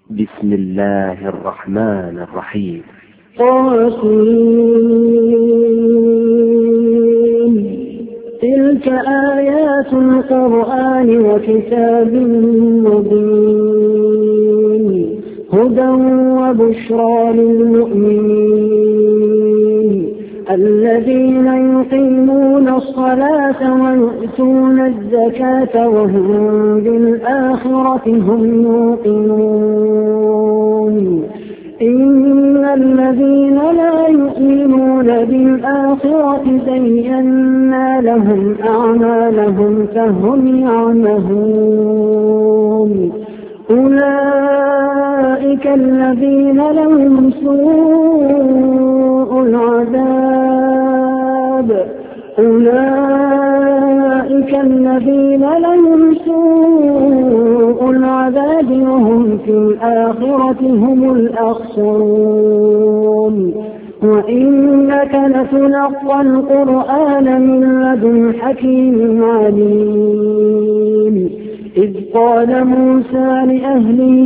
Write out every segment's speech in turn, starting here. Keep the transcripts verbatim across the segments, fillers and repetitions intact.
بسم الله الرحمن الرحيم. طاسين. تلك آيات القرآن وكتاب مبين هدى وبشرى للمؤمنين الذين يقيمون الصلاة ويؤتون الزكاة وهم بالآخرة هم يوقنون. إن الذين لا يؤمنون بالآخرة زينا لهم أعمالهم فهم يعمهون. أولئك الذين لهم سوء العذاب أولئك الذين لهم سوء العذاب وهم في الآخرة هم الأخسرون. وإنك لتلقى القرآن من لدن حكيم عليم. إذ قال موسى لأهله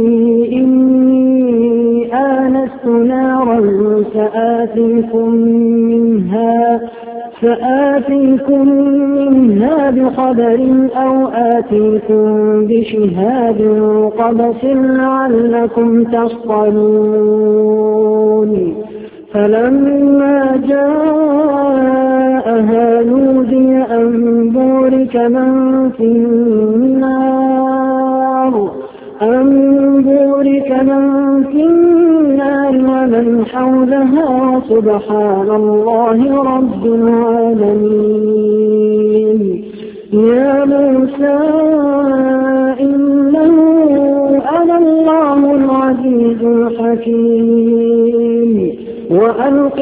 إني آنست نارا سآتيكم منها فآتيكم منها بخبر أو آتيكم بشهاد قبس لعلكم تصطلون. فلما جاءها نودي أن بورك من في النار أن بورك من في النار ومن حولها سبحان الله رب العالمين. يا موسى إنه أنا الله العزيز الحكيم وألق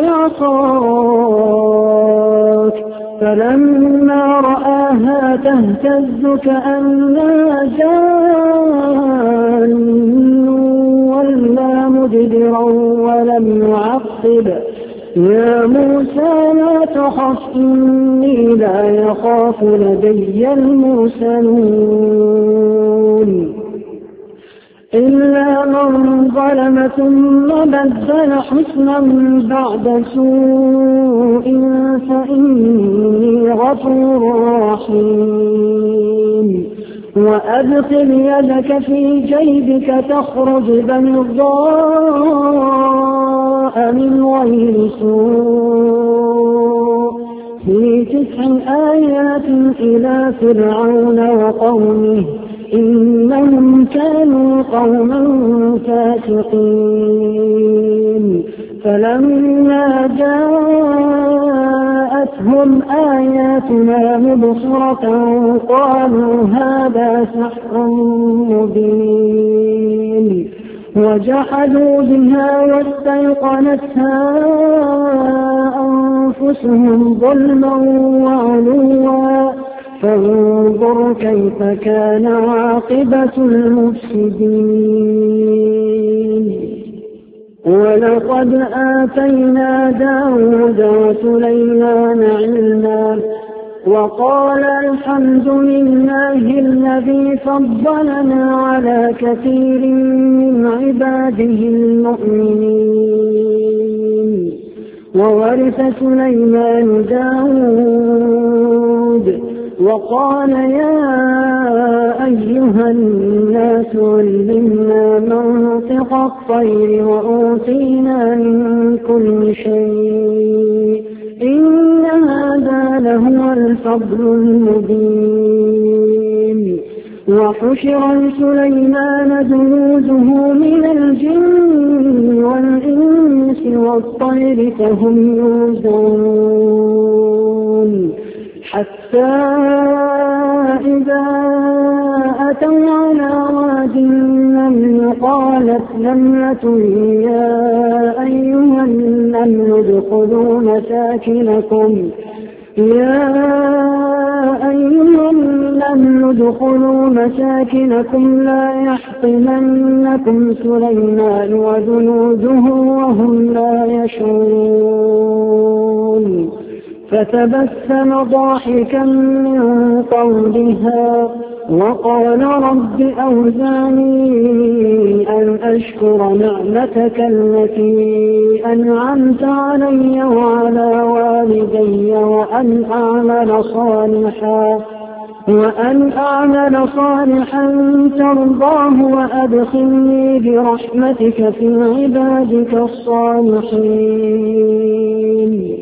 عصاك فلما رآها تهتز كأنها جان ولا مدبرا ولم يعقب. يا موسى لا تخف إني لا يخاف لدي المرسلون. إلا من ظلم ثم بدل حسنا بعد سوء فإني غفور رحيم. وأدخل يدك في جيبك تخرج بيضاء من غير سوء في تسع آيات إلى فرعون وقومه إنهم كانوا قوما فاسقين. فلما جاءتهم آياتنا مبصرة قالوا هذا سحر مبين وجحدوا بها واستيقنتها أنفسهم ظلما وعلوا فانظر كيف كان عاقبة المفسدين. ولقد آتينا داود وسليمان علما وقال الحمد لله الذي فضلنا على كثير من عباده المؤمنين. وورث سليمان داود وقال يا أيها الناس علمنا منطق الطير وأوتينا من كل شيء إن هذا لهو الفضل المبين. وحشر لسليمان جنوده من الجن والإنس والطير فهم يوزعون حتى إذا أتوا على واد النمل قالت نملة يا أيها النمل ادخلوا مساكنكم يا أيها النمل ادخلوا مساكنكم لا يحطمنكم سليمان وجنوده وهم لا يشعرون. فتبسم ضاحكا من قولها وقال رب أوزعني أن أشكر نعمتك التي أنعمت علي وعلى والدي وأن أعمل صالحا وأن أعمل صالحا ترضاه وأدخلني برحمتك في عبادك الصالحين.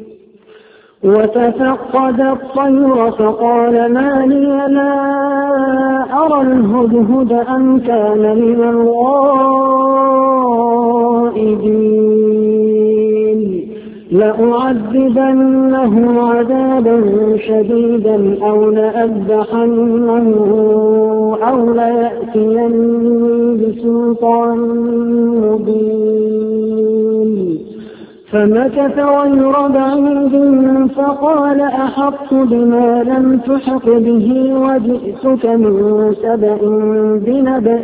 وتفقد الطير فقال ما لي لا أرى الهدهد أم كان من الغائبين لأعذبنه عذابا شديدا أو لأذبحنه أو ليأتيني بسلطان مبين. فمكث غير بعيد فقال أحطت بما لم تحط به وجئتك من سبأ بنبأ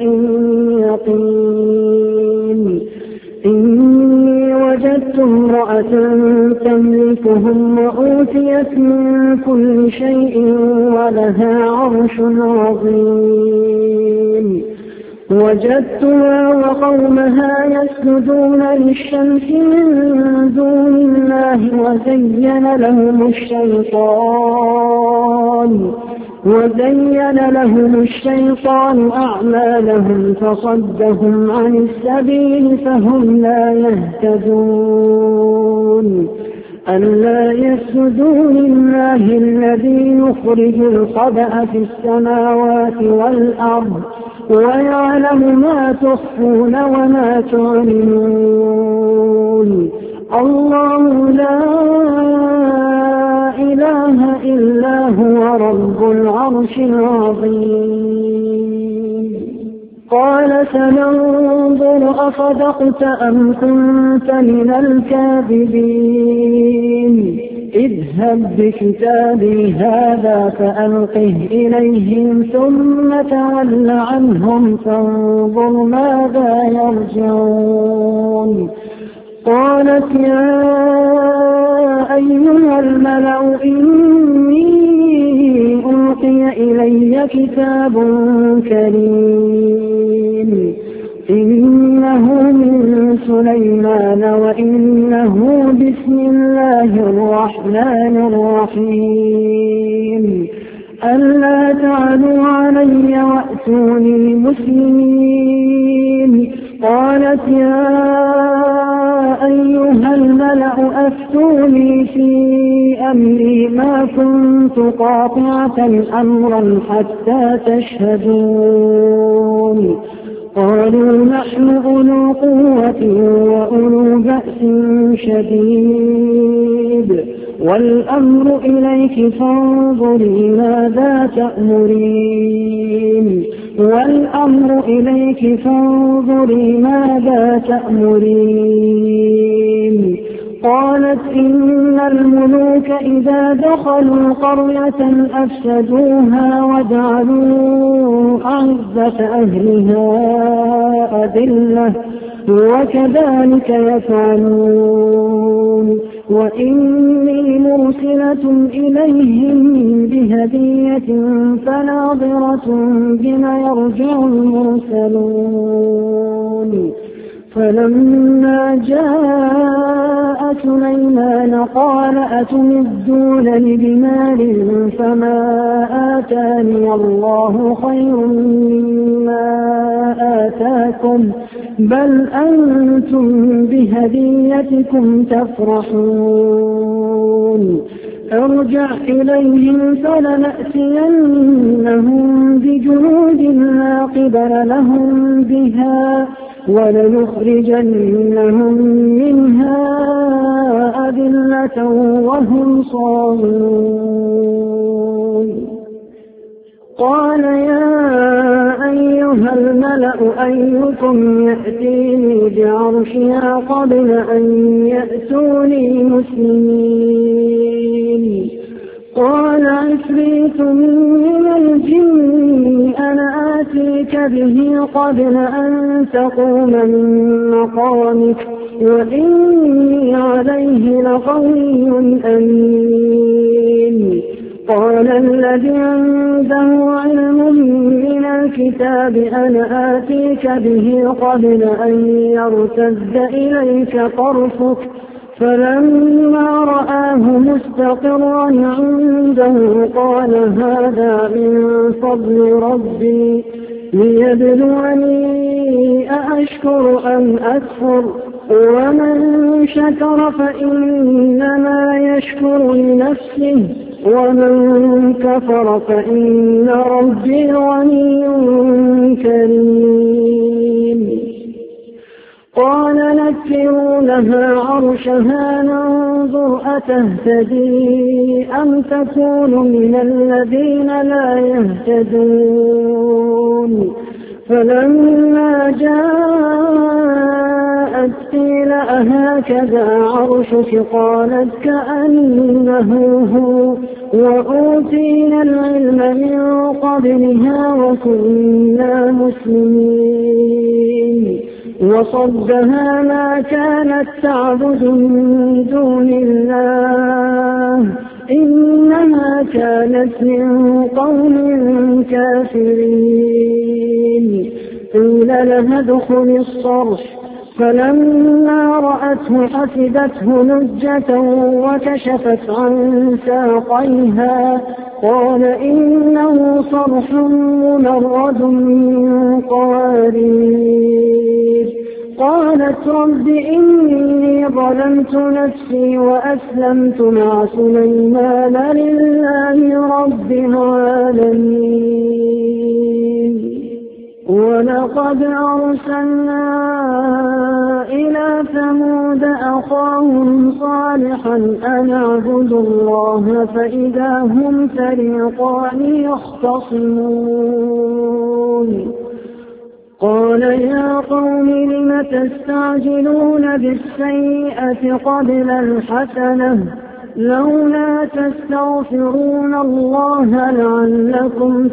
يقين. إني وجدت امرأة تملكهم وأوتيت من كل شيء ولها عرش عظيم. وجدتها وقومها يسجدون للشمس من دون الله وزين لهم الشيطان وزين لهم الشيطان أعمالهم فصدهم عن السبيل فهم لا يهتدون. ألا يسجدوا لله الذي يخرج الخبأ في السماوات والأرض ويعلم ما تخفون وما تعلنون. الله لا إله إلا هو رب العرش العظيم. قال سننظر أصدقت أم كنت من الكاذبين. اذهب بكتابي هذا فألقه إليهم ثم تول عنهم فانظر ماذا يرجعون. قالت يا أيها الملأ إني ألقي إلي كتاب كريم إنه من سليمان وإنه بسم الله الرحمن الرحيم. ألا تعلوا علي وأتوني مسلمين. قالت يا أيها الملأ أفتوني في أمري ما كنت قاطعة أمرا حتى تشهدون. قالوا نحن أولو قوة وأولو بأس شديد والأمر إليك فانظري ماذا تأمرين والأمر إليك فانظري ماذا تأمرين. قالت إن الملوك إذا دخلوا قرية أفسدوها وجعلوا أعزة أهلها أذلة وكذلك يفعلون. وإني مرسلة إليهم بهدية فناظرة بما يرجع المرسلون. فلما جاء سليمان قال أتمدونني بمال فما آتاني الله خير مما آتاكم بل أنتم بهديتكم تفرحون. ارجع إليهم فلنأتينهم بجنود لا قبل لهم بها ولنخرجنهم منها أذلة وهم صاغرون. قال يا أيها الملأ أيكم يأتيني بعرشها قبل أن يأتوني مسلمين. قال عفريت من الجن أنا آتيك به قبل أن تقوم من مقامك وإني عليه لقوي أمين. قال الذي عنده علم من الكتاب أنا آتيك به قبل أن يرتد إليك طرفك فلما رآه مستقرا عنده قال هذا من فضل ربي ليبلوني أأشكر أم أكفر ومن شكر فإنما يشكر لنفسه ومن كفر فإن ربي غني كريم. قال نكروا لها عرشها ننظر أتهتدي أم تكون من الذين لا يهتدون فلما جاءت قيل أهكذا عرشك قالت كأنه هو وأوتينا العلم من قبلها وكنا مسلمين وصدها ما كانت تعبد من دون الله إنها كانت من قوم كافرين. قيل لها ادخل الصرح فلما رأته حسبته لجة وكشفت عن ساقيها قال إنه صرح ممرد من قوارير. قالت رب إني ظلمت نفسي وأسلمت مع سليمان لله رب العالمين. ولقد أرسلنا إلى ثمود أخاهم صالحا أن اعبدوا الله فإذا هم فريقان يختصمون. قال يا قوم لم تستعجلون بالسيئة قبل الحسنة لولا تستغفرون الله لعلكم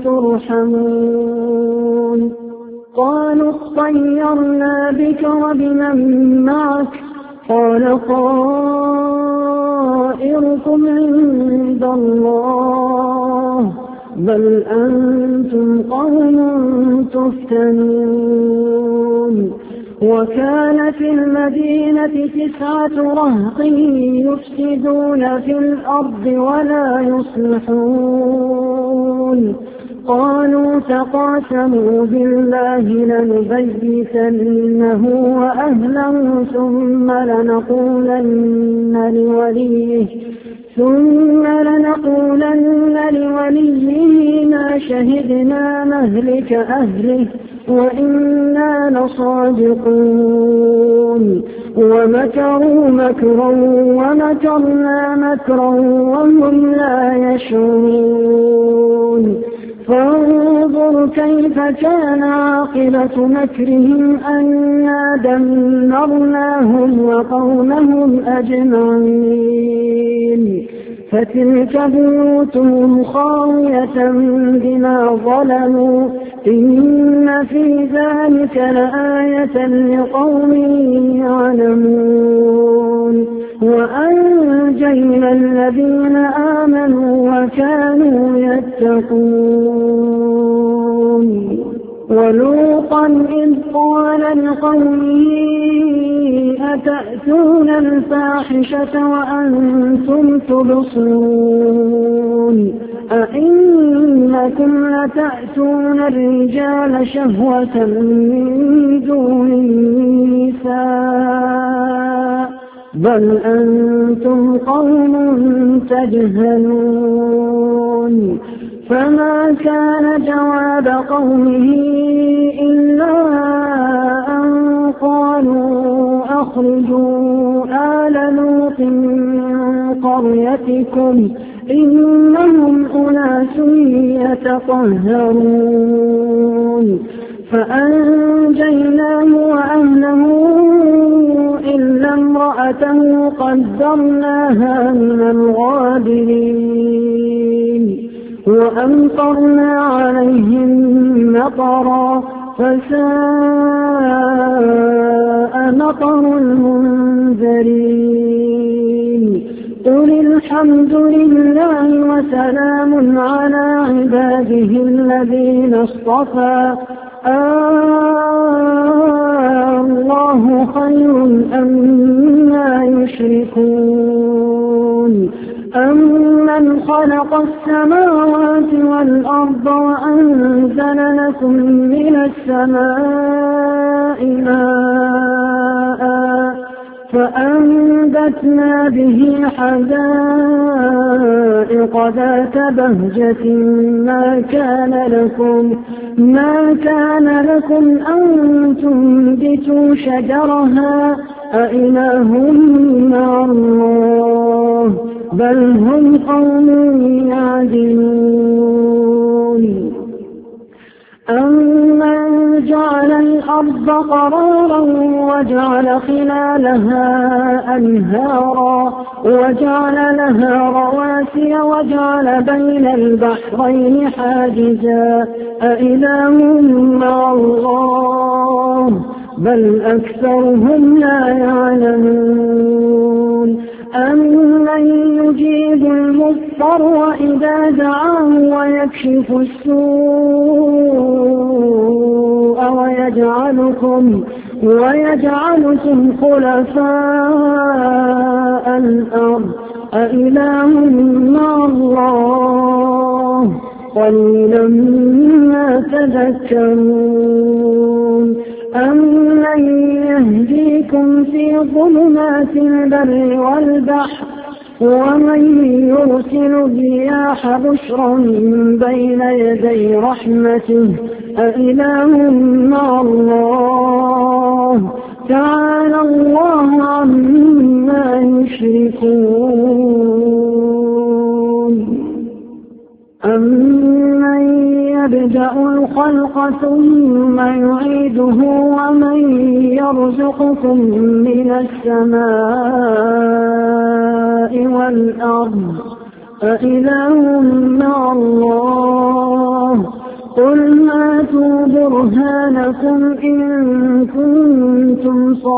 ترحمون. قالوا اطيرنا بك وبمن معك قال طائركم عند الله بل أنتم قوم تفتنون. وكان في المدينة تسعة رهط يفسدون في الأرض ولا يصلحون. قالوا تقاسموا بالله لنبيتنه وأهله ثم لنقولن لوليه ثم لنقولن لوليه ما شهدنا مهلك أهله وإنا لصادقون. ومكروا مكرا ومكرنا مكرا وهم لا يشعرون. فانظر كيف كان عاقبة مكرهم أنا دمرناهم وقومهم أجمعين. فتلك بيوتهم خاوية بما ظلموا إن في ذلك لآية لقوم يعلمون. وأنجينا الذين آمنوا وكانوا يتقون. ولوطا إذ قال لقومه أتأتون الفاحشة وأنتم تبصرون أئنكم لتأتون الرجال شهوة من دون النساء بل أنتم قوم تجهلون. فما كان جواب قومه إلا أن قالوا أخرجوا آل لوط من قريتكم إنهم أناس يتطهرون. فأنجيناه وأهله إلا امرأته قدرناها من الغابرين. وأمطرنا عليهم مطرا فساء مطر المنذرين. قل الحق الحمد لله وسلام على عباده الذين اصطفى آه الله خير أما يشركون أمن خلق السماوات والأرض وأنزل لكم من السماء ماء فأنبتنا به حدائق ذات بهجة ما كان لكم ما كان لكم أن تنبتوا شجرها أإله مع الله بل هم قوم يعدلون أمن جعل الأرض قرارا وجعل خلالها أنهارا وجعل لها رواسي وجعل بين البحرين حاجزا أإله مع الله بل أكثرهم لا يعلمون أمن يجيب المضطر إذا دعاه ويكشف السوء ويجعلكم ويجعلكم خلفاء الأرض أإله مع الله قليلا ما تذكرون أمن يهديكم في ظلمات البر والبحر ومن يرسل الرياح بشرا بين يدي رحمته أإله مع الله تعالى الله عما يشركون أمن يبدأ الخلق ثم يعيده ومن يرزقكم من السماء والأرض أإله مع الله قل هاتوا برهانكم إن كنتم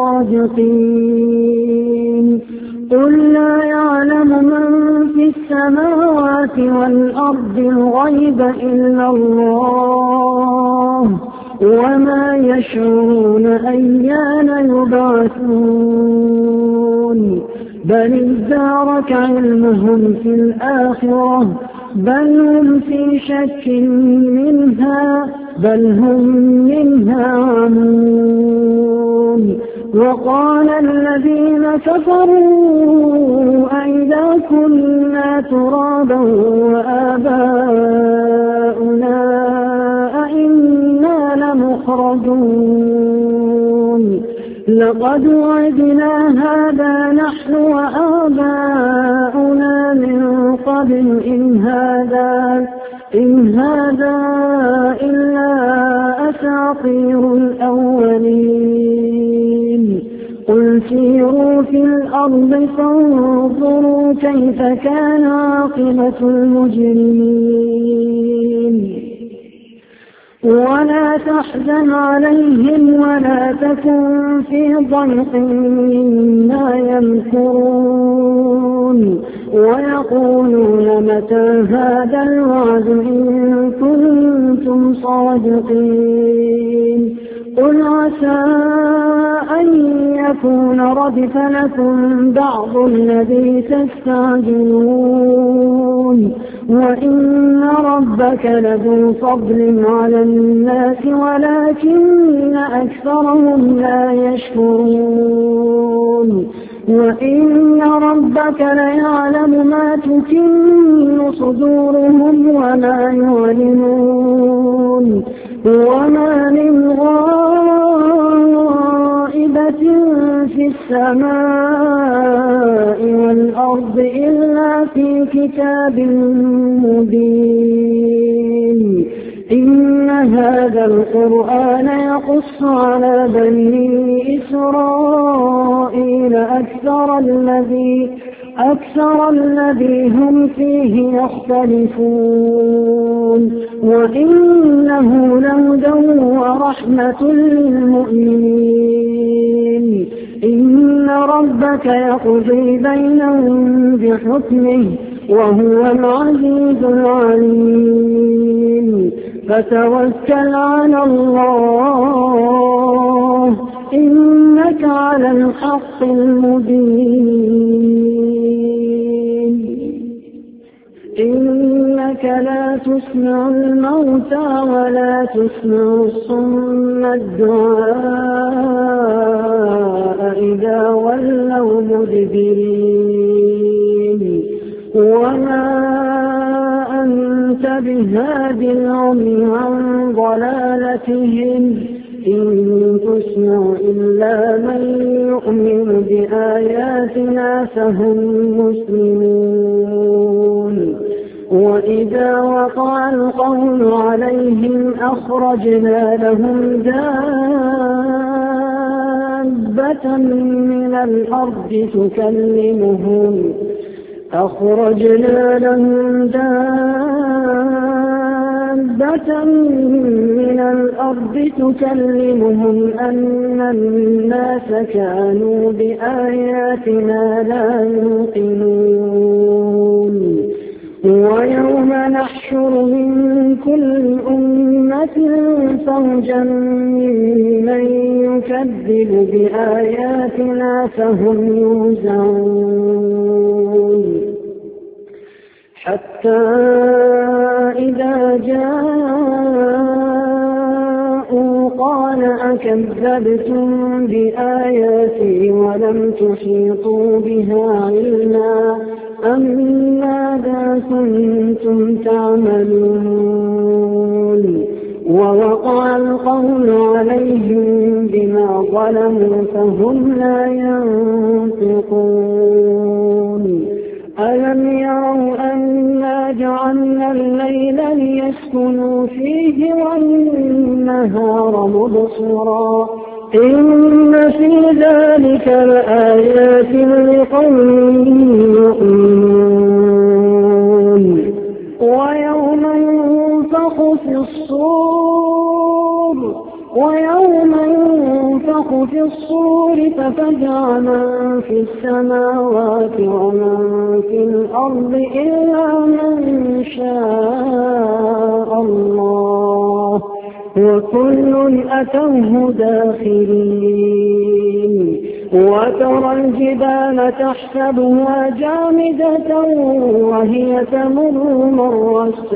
صادقين قل لا يعلم من في السماوات والأرض الغيب إلا الله وما يشعرون أيان يبعثون بل ادارك علمهم في الآخرة بل هم في شك منها بل هم منها عمون وقال الذين كفروا أئذا كنا ترابا وآباؤنا أئنا لمخرجون لقد وعدنا هذا نحن وآباؤنا من قبل إن هذا إن هذا إلا أساطير الأولين قل سيروا في الأرض فانظروا كيف كان عاقبة المجرمين ولا تحزن عليهم ولا تكن في ضيق مما يمكرون ويقولون متى هذا الوعد إن كنتم صادقين قل عسى أن يكون ردف لكم بعض الذي تستعجلون وإن ربك لذو فضل على الناس ولكن أكثرهم لا يشكرون وإن ربك ليعلم ما تكن صدورهم وما يعلنون وما من غائبة في السماء والأرض إلا في كتاب مبين إن هذا القرآن يقص على بني إسرائيل أكثر الذي أكثر الذي هم فيه يختلفون وإنه لهدى ورحمة للمؤمنين إن ربك ربك يقضي بينهم بحكمه وهو العزيز العليم فتوكل على الله إنك على الحق المبين إنك لا تسمع الموتى ولا تسمع الصم الدعاء إذا ولوا مدبرين وما أنت بهاد العمي عن ضلالتهم إن تسمع إلا من يؤمن بآياتنا فهم مسلمون وإذا وقع القول عليهم أخرجنا لهم دابة من الأرض تكلمهم أخرجنا لهم دابة من الأرض تكلمهم أن الناس كانوا بآياتنا لا يوقنون ويوم نحشر من كل أمة فوجا ممن يكذب بآياتنا فهم يوزعون حتى إذا جاءوا قال أكذبتم بآياتي ولم تحيطوا بها علما أم ماذا كنتم تعملون ووقع القول عليهم بما ظلموا فهم لا ينطقون ألم يروا أنا جعلنا الليل ليسكنوا فيه والنهار مبصرا إن في ذلك لآيات لقوم يؤمنون ويوم ينفخ في الصور ويوم ينفخ في الصور ففزع من في السماوات ومن في الأرض إلا من شاء الله وكل أتوه داخلين وترى الجبال تحسبها جامدة وهي تمر مر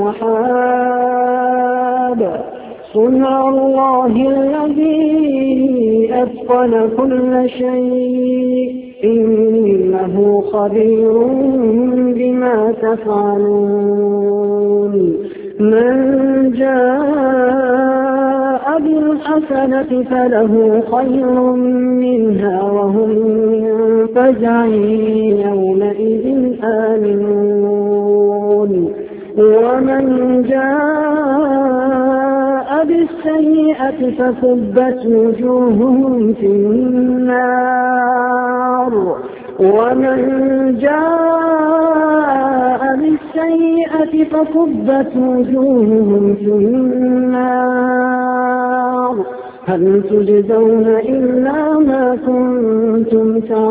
السحاب صنع الله الذي أتقن كل شيء إنه خبير بما تفعلون من جاء بالحسنة فله خير منها وهم من فزع يومئذ آمنون ومن جاء بالسيئة فكبت وجوههم في النار ومن جاء بالسيئة فكبت وجوههم في النار هل تجزون إلا ما كنتم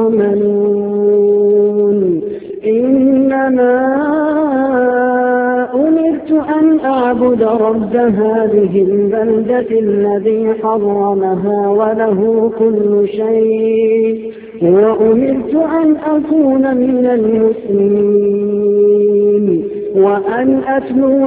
تعملون إنما أمرت أن أعبد رب هذه البلدة الذي حرمها وله كل شيء وأمرت أن أكون من المسلمين وأن أتلو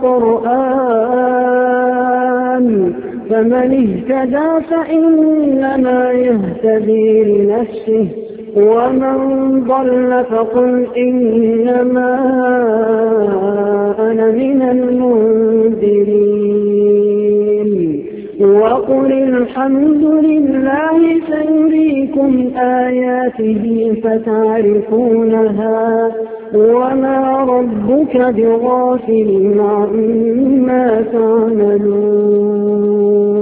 القرآن فمن اهتدى فإنما يهتدي لنفسه ومن ضل فقل إنما أنا من المنذرين وقل الحمد لله سيريكم آياته فتعرفونها وما ربك بغافل عما تعملون